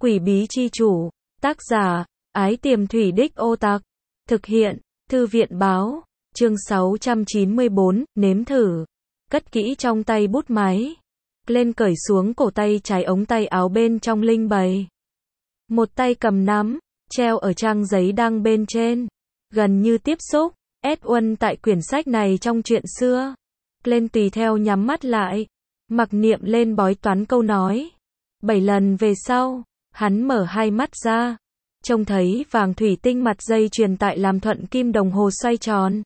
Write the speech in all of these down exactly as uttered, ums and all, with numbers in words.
Quỷ bí chi chủ, tác giả, Ái Tiềm Thủy Đích Ô Tặc, thực hiện, Thư viện báo, chương sáu trăm chín mươi bốn, nếm thử, cất kỹ trong tay bút máy, lên cởi xuống cổ tay trái ống tay áo bên trong linh bày. Một tay cầm nắm, treo ở trang giấy đăng bên trên, gần như tiếp xúc, S-Uân tại quyển sách này trong chuyện xưa. Lên tùy theo nhắm mắt lại, mặc niệm lên bói toán câu nói. Bảy lần về sau, hắn mở hai mắt ra, trông thấy vàng thủy tinh mặt dây chuyền tại làm thuận kim đồng hồ xoay tròn.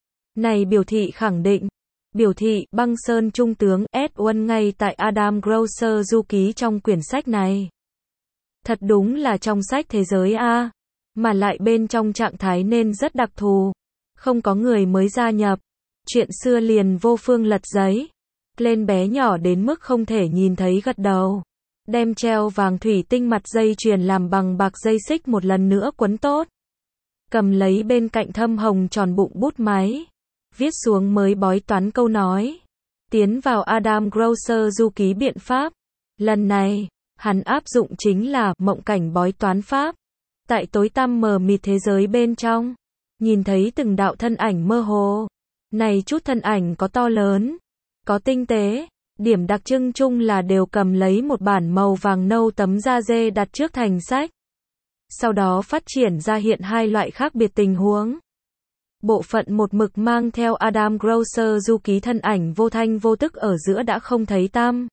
Này biểu thị khẳng định, biểu thị băng sơn trung tướng S-Uân ngay tại Adam Grocer du ký trong quyển sách này. Thật đúng là trong sách thế giới A, mà lại bên trong trạng thái nên rất đặc thù, không có người mới gia nhập. Chuyện xưa liền vô phương lật giấy, lên bé nhỏ đến mức không thể nhìn thấy gật đầu, đem treo vàng thủy tinh mặt dây chuyền làm bằng bạc dây xích một lần nữa quấn tốt, cầm lấy bên cạnh thâm hồng tròn bụng bút máy, viết xuống mới bói toán câu nói, tiến vào Adam Grocer du ký biện pháp. Lần này, hắn áp dụng chính là mộng cảnh bói toán pháp. Tại tối tăm mờ mịt thế giới bên trong, nhìn thấy từng đạo thân ảnh mơ hồ. Này chút thân ảnh có to lớn, có tinh tế, điểm đặc trưng chung là đều cầm lấy một bản màu vàng nâu tấm da dê đặt trước thành sách. Sau đó phát triển ra hiện hai loại khác biệt tình huống. Bộ phận một mực mang theo Adam Grocer du ký thân ảnh vô thanh vô tức ở giữa đã không thấy tăm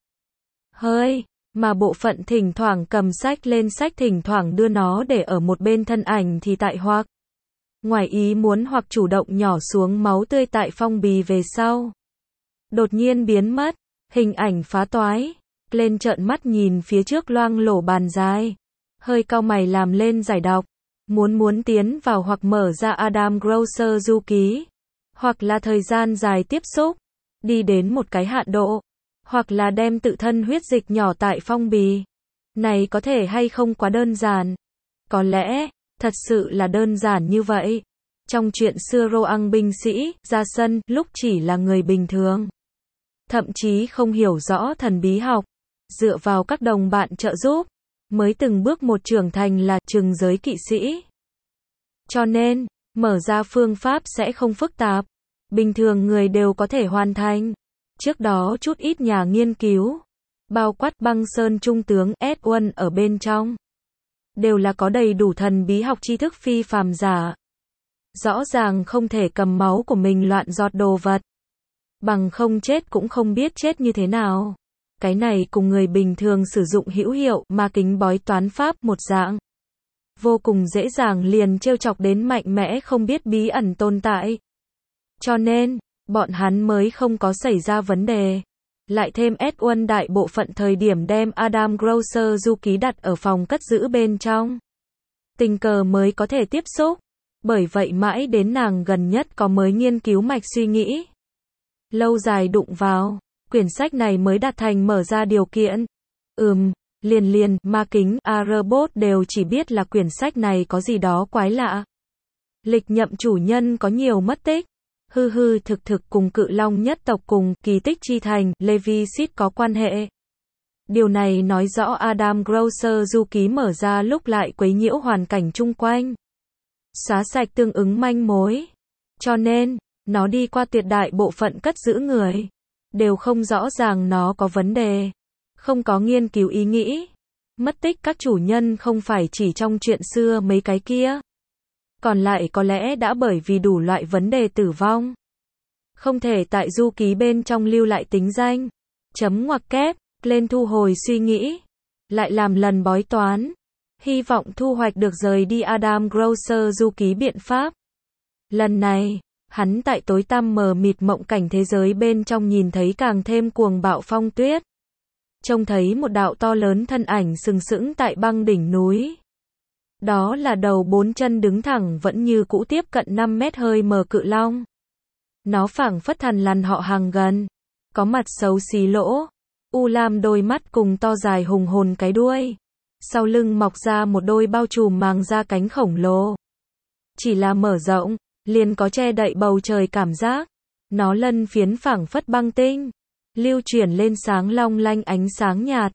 hơi, mà bộ phận thỉnh thoảng cầm sách lên sách thỉnh thoảng đưa nó để ở một bên thân ảnh thì tại hoặc ngoài ý muốn hoặc chủ động nhỏ xuống máu tươi tại phong bì về sau. Đột nhiên biến mất, hình ảnh phá toái, lên trợn mắt nhìn phía trước loang lổ bàn dài, hơi cau mày làm lên giải đọc, muốn muốn tiến vào hoặc mở ra Adam Grocer du ký, hoặc là thời gian dài tiếp xúc, đi đến một cái hạn độ, hoặc là đem tự thân huyết dịch nhỏ tại phong bì. Này có thể hay không quá đơn giản? Có lẽ, thật sự là đơn giản như vậy. Trong chuyện xưa Roang binh sĩ, ra sân, lúc chỉ là người bình thường. Thậm chí không hiểu rõ thần bí học. Dựa vào các đồng bạn trợ giúp, mới từng bước một trưởng thành là trừng giới kỵ sĩ. Cho nên, mở ra phương pháp sẽ không phức tạp. Bình thường người đều có thể hoàn thành. Trước đó chút ít nhà nghiên cứu, bao quát băng sơn trung tướng S-Uân ở bên trong, đều là có đầy đủ thần bí học tri thức phi phàm giả. Rõ ràng không thể cầm máu của mình loạn giọt đồ vật, bằng không chết cũng không biết chết như thế nào. Cái này cùng người bình thường sử dụng hữu hiệu ma kính bói toán pháp một dạng. Vô cùng dễ dàng liền trêu chọc đến mạnh mẽ không biết bí ẩn tồn tại. Cho nên, bọn hắn mới không có xảy ra vấn đề. Lại thêm S-Uân đại bộ phận thời điểm đem Adam Grocer du ký đặt ở phòng cất giữ bên trong. Tình cờ mới có thể tiếp xúc. Bởi vậy mãi đến nàng gần nhất có mới nghiên cứu mạch suy nghĩ. Lâu dài đụng vào, quyển sách này mới đạt thành mở ra điều kiện. Ừm, liền liền, ma kính, A-robot đều chỉ biết là quyển sách này có gì đó quái lạ. Lịch nhậm chủ nhân có nhiều mất tích. Hư hư thực thực cùng cự long nhất tộc cùng kỳ tích chi thành, Levisit có quan hệ. Điều này nói rõ Adam Grocer du ký mở ra lúc lại quấy nhiễu hoàn cảnh chung quanh. Xóa sạch tương ứng manh mối. Cho nên, nó đi qua tuyệt đại bộ phận cất giữ người. Đều không rõ ràng nó có vấn đề. Không có nghiên cứu ý nghĩ. Mất tích các chủ nhân không phải chỉ trong chuyện xưa mấy cái kia. Còn lại có lẽ đã bởi vì đủ loại vấn đề tử vong. Không thể tại du ký bên trong lưu lại tính danh. Chấm ngoặc kép, lên thu hồi suy nghĩ. Lại làm lần bói toán. Hy vọng thu hoạch được rời đi Adam Grocer du ký biện pháp. Lần này, hắn tại tối tăm mờ mịt mộng cảnh thế giới bên trong nhìn thấy càng thêm cuồng bạo phong tuyết. Trông thấy một đạo to lớn thân ảnh sừng sững tại băng đỉnh núi. Đó là đầu bốn chân đứng thẳng vẫn như cũ tiếp cận năm mét hơi mờ cự long. Nó phảng phất thần lằn họ hàng gần. Có mặt xấu xí lỗ. U lam đôi mắt cùng to dài hùng hồn cái đuôi. Sau lưng mọc ra một đôi bao trùm màng da cánh khổng lồ. Chỉ là mở rộng, liền có che đậy bầu trời cảm giác. Nó lân phiến phảng phất băng tinh. Lưu chuyển lên sáng long lanh ánh sáng nhạt.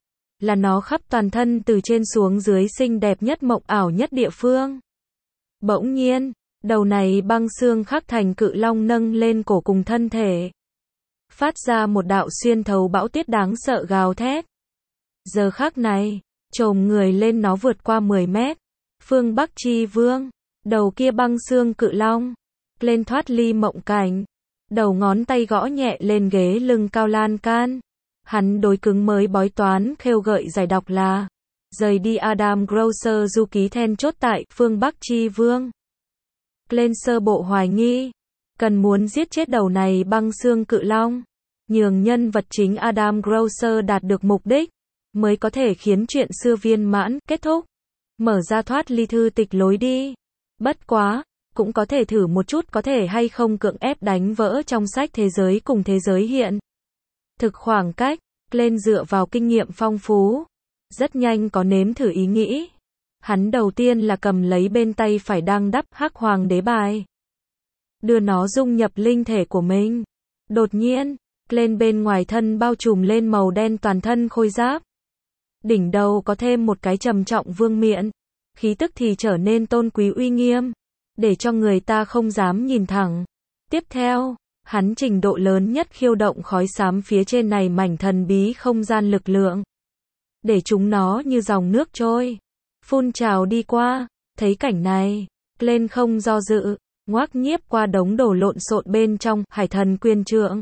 là nó khắp toàn thân từ trên xuống dưới xinh đẹp nhất mộng ảo nhất địa phương. Bỗng nhiên, đầu này băng xương khắc thành cự long nâng lên cổ cùng thân thể. Phát ra một đạo xuyên thấu bão tuyết đáng sợ gào thét. Giờ khắc này, chồm người lên nó vượt qua mười mét. Phương Bắc Chi Vương, đầu kia băng xương cự long, lên thoát ly mộng cảnh. Đầu ngón tay gõ nhẹ lên ghế lưng cao lan can. Hắn đối cứng mới bói toán khêu gợi giải đọc là rời đi Adam Grosser du ký then chốt tại Phương Bắc Chi Vương. Lên sơ bộ hoài nghi, cần muốn giết chết đầu này băng xương cự long, nhường nhân vật chính Adam Grosser đạt được mục đích, mới có thể khiến chuyện xưa viên mãn, kết thúc, mở ra thoát ly thư tịch lối đi. Bất quá, cũng có thể thử một chút có thể hay không cưỡng ép đánh vỡ trong sách thế giới cùng thế giới hiện. Thực khoảng cách, lên dựa vào kinh nghiệm phong phú, rất nhanh có nếm thử ý nghĩ. Hắn đầu tiên là cầm lấy bên tay phải đang đắp hắc hoàng đế bài, đưa nó dung nhập linh thể của mình. Đột nhiên, lên bên ngoài thân bao trùm lên màu đen toàn thân khôi giáp. Đỉnh đầu có thêm một cái trầm trọng vương miện, khí tức thì trở nên tôn quý uy nghiêm, để cho người ta không dám nhìn thẳng. Tiếp theo, hắn trình độ lớn nhất khiêu động khói xám phía trên này mảnh thần bí không gian lực lượng, để chúng nó như dòng nước trôi, phun trào đi qua. Thấy cảnh này, lên không do dự, ngoác nhiếp qua đống đổ lộn xộn bên trong hải thần quyền trượng,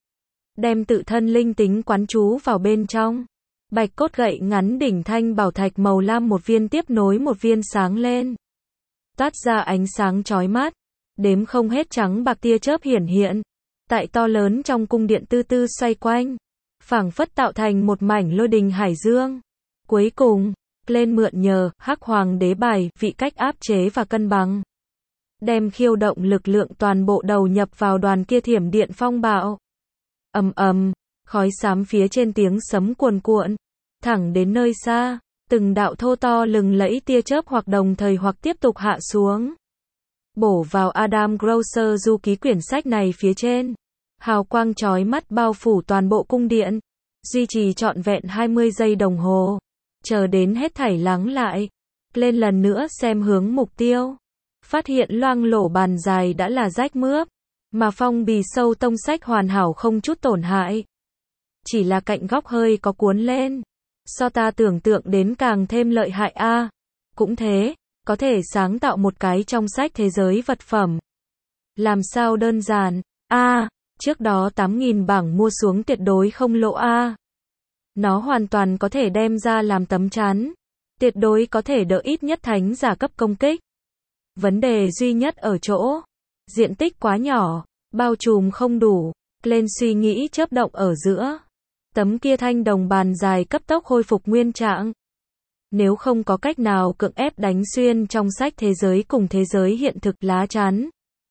đem tự thân linh tính quán trú vào bên trong. Bạch cốt gậy ngắn đỉnh thanh bảo thạch màu lam một viên tiếp nối một viên sáng lên, toát ra ánh sáng chói mắt, đếm không hết trắng bạc tia chớp hiển hiện tại to lớn trong cung điện tư tư xoay quanh, phảng phất tạo thành một mảnh lôi đình hải dương. Cuối cùng, lên mượn nhờ hắc hoàng đế bài vị cách áp chế và cân bằng, đem khiêu động lực lượng toàn bộ đầu nhập vào đoàn kia thiểm điện phong bạo. Ầm ầm, khói xám phía trên tiếng sấm cuồn cuộn, thẳng đến nơi xa, từng đạo thô to lừng lẫy tia chớp hoặc đồng thời hoặc tiếp tục hạ xuống, bổ vào Adam Grosser du ký quyển sách này phía trên. Hào quang chói mắt bao phủ toàn bộ cung điện, duy trì trọn vẹn hai mươi giây đồng hồ, chờ đến hết thảy lắng lại. Lên lần nữa xem hướng mục tiêu, phát hiện loang lổ bàn dài đã là rách mướp, mà phong bì sâu tông sách hoàn hảo không chút tổn hại. Chỉ là cạnh góc hơi có cuốn lên, so ta tưởng tượng đến càng thêm lợi hại a. À, cũng thế, có thể sáng tạo một cái trong sách thế giới vật phẩm. Làm sao đơn giản, a, à, trước đó tám nghìn bảng mua xuống tuyệt đối không lỗ a. À. Nó hoàn toàn có thể đem ra làm tấm chắn, tuyệt đối có thể đỡ ít nhất thánh giả cấp công kích. Vấn đề duy nhất ở chỗ, diện tích quá nhỏ, bao trùm không đủ. Lên suy nghĩ chớp động ở giữa, tấm kia thanh đồng bàn dài cấp tốc khôi phục nguyên trạng. Nếu không có cách nào cưỡng ép đánh xuyên trong sách thế giới cùng thế giới hiện thực lá chắn,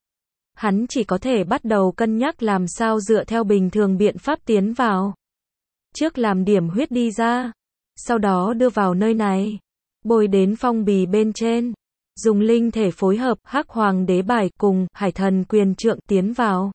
hắn chỉ có thể bắt đầu cân nhắc làm sao dựa theo bình thường biện pháp tiến vào. Trước làm điểm huyết đi ra, sau đó đưa vào nơi này, bôi đến phong bì bên trên, dùng linh thể phối hợp hắc hoàng đế bài cùng hải thần quyền trượng tiến vào.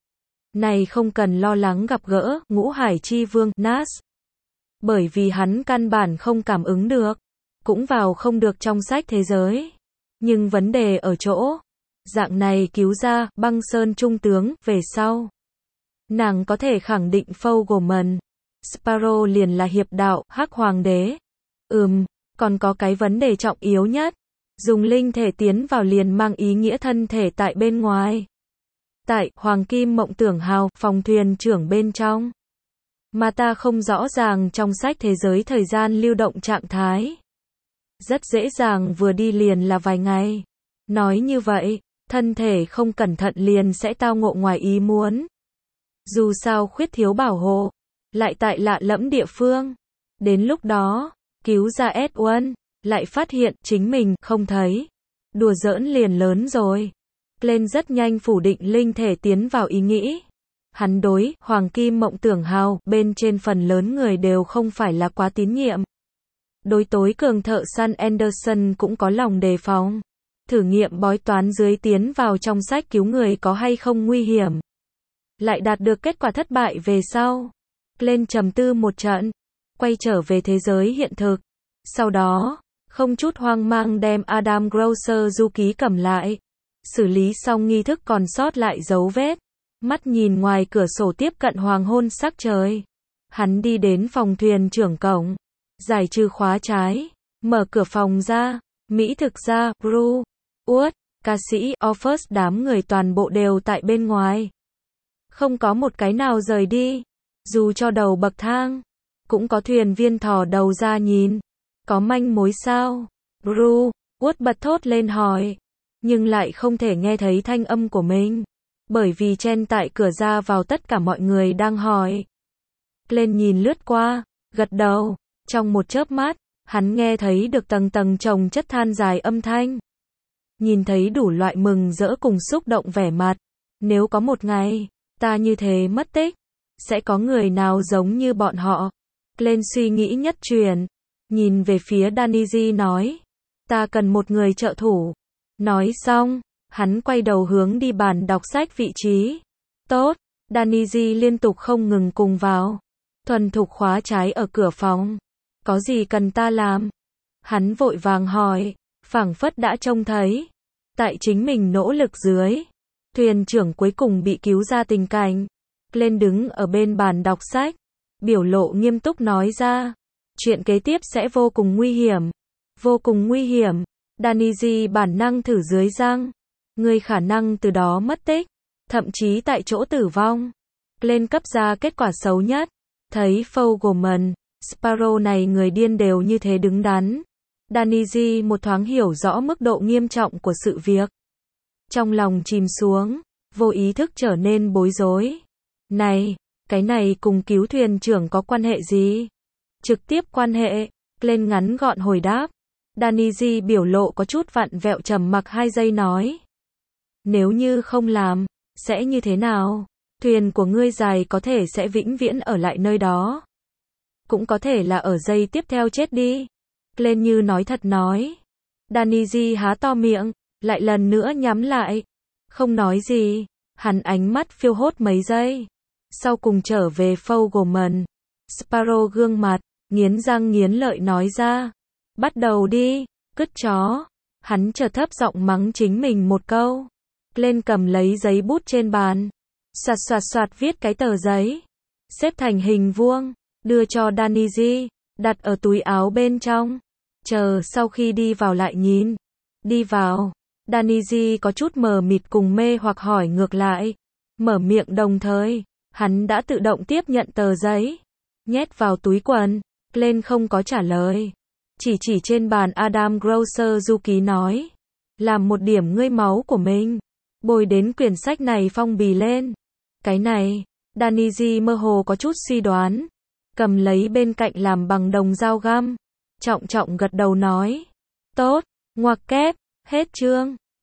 Này không cần lo lắng gặp gỡ ngũ hải chi vương Nas, bởi vì hắn căn bản không cảm ứng được, cũng vào không được trong sách thế giới. Nhưng vấn đề ở chỗ, dạng này cứu ra băng sơn trung tướng về sau, nàng có thể khẳng định Fogelman, Sparrow liền là hiệp đạo hắc hoàng đế. Ừm, còn có cái vấn đề trọng yếu nhất, dùng linh thể tiến vào liền mang ý nghĩa thân thể tại bên ngoài. Tại Hoàng Kim Mộng Tưởng Hào, phòng thuyền trưởng bên trong, mà ta không rõ ràng trong sách thế giới thời gian lưu động trạng thái. Rất dễ dàng vừa đi liền là vài ngày. Nói như vậy, thân thể không cẩn thận liền sẽ tao ngộ ngoài ý muốn. Dù sao khuyết thiếu bảo hộ, lại tại lạ lẫm địa phương. Đến lúc đó, cứu ra Edwin, lại phát hiện chính mình không thấy. Đùa giỡn liền lớn rồi. Lên rất nhanh phủ định linh thể tiến vào ý nghĩ. Hắn đối Hoàng Kim Mộng Tưởng Hào bên trên phần lớn người đều không phải là quá tín nhiệm. Đối tối cường thợ săn Anderson cũng có lòng đề phòng. Thử nghiệm bói toán dưới tiến vào trong sách cứu người có hay không nguy hiểm. Lại đạt được kết quả thất bại về sau. Lên trầm tư một trận. quay trở về thế giới hiện thực. Sau đó, không chút hoang mang đem Adam Grocer du ký cầm lại. Xử lý xong nghi thức còn sót lại dấu vết. Mắt nhìn ngoài cửa sổ tiếp cận hoàng hôn sắc trời. Hắn đi đến phòng thuyền trưởng cổng. Giải trừ khóa trái. Mở cửa phòng ra. Mỹ thực ra, Bru, Uất, ca sĩ, Offers đám người toàn bộ đều tại bên ngoài. Không có một cái nào rời đi. Dù cho đầu bậc thang. Cũng có thuyền viên thò đầu ra nhìn. Có manh mối sao? Bru, Uất bật thốt lên hỏi. Nhưng lại không thể nghe thấy thanh âm của mình. Bởi vì trên tại cửa ra vào tất cả mọi người đang hỏi. Lên nhìn lướt qua, gật đầu. Trong một chớp mắt, hắn nghe thấy được tầng tầng chồng chất than dài âm thanh. Nhìn thấy đủ loại mừng rỡ cùng xúc động vẻ mặt. Nếu có một ngày, ta như thế mất tích, sẽ có người nào giống như bọn họ. Lên suy nghĩ nhất chuyển. Nhìn về phía Daniji nói. Ta cần một người trợ thủ. Nói xong, hắn quay đầu hướng đi bàn đọc sách vị trí. Tốt, Daniji liên tục không ngừng cùng vào. Thuần thục khóa trái ở cửa phòng. Có gì cần ta làm? Hắn vội vàng hỏi, phảng phất đã trông thấy. Tại chính mình nỗ lực dưới. Thuyền trưởng cuối cùng bị cứu ra tình cảnh. Lên đứng ở bên bàn đọc sách. Biểu lộ nghiêm túc nói ra. Chuyện kế tiếp sẽ vô cùng nguy hiểm. Vô cùng nguy hiểm. Daniji bản năng thử dưới răng. Người khả năng từ đó mất tích. Thậm chí tại chỗ tử vong. Lên cấp ra kết quả xấu nhất. Thấy Fogelman, Sparrow này người điên đều như thế đứng đắn. Daniji một thoáng hiểu rõ mức độ nghiêm trọng của sự việc. Trong lòng chìm xuống. Vô ý thức trở nên bối rối. Này, cái này cùng cứu thuyền trưởng có quan hệ gì? Trực tiếp quan hệ. Lên ngắn gọn hồi đáp. Daniji biểu lộ có chút vặn vẹo trầm mặc hai giây nói. Nếu như không làm, sẽ như thế nào? Thuyền của ngươi dài có thể sẽ vĩnh viễn ở lại nơi đó. Cũng có thể là ở giây tiếp theo chết đi. Lên như nói thật nói. Daniji há to miệng, lại lần nữa nhắm lại. Không nói gì, hắn ánh mắt phiêu hốt mấy giây. Sau cùng trở về Fogelman. Sparrow gương mặt, nghiến răng nghiến lợi nói ra. Bắt đầu đi, cứt chó. Hắn chợt thấp giọng mắng chính mình một câu. Lên cầm lấy giấy bút trên bàn. Soạt soạt soạt viết cái tờ giấy. Xếp thành hình vuông. Đưa cho Daniji. Đặt ở túi áo bên trong. Chờ sau khi đi vào lại nhìn. Đi vào. Daniji có chút mờ mịt cùng mê hoặc hỏi ngược lại. Mở miệng đồng thời. Hắn đã tự động tiếp nhận tờ giấy. Nhét vào túi quần. Lên không có trả lời. Chỉ chỉ trên bàn Adam Grocer du ký nói. Làm một điểm ngươi máu của mình. Bồi đến quyển sách này phong bì lên. Cái này, Daniji mơ hồ có chút suy đoán. Cầm lấy bên cạnh làm bằng đồng dao găm. Trọng trọng gật đầu nói. Tốt, ngoặc kép, hết chương.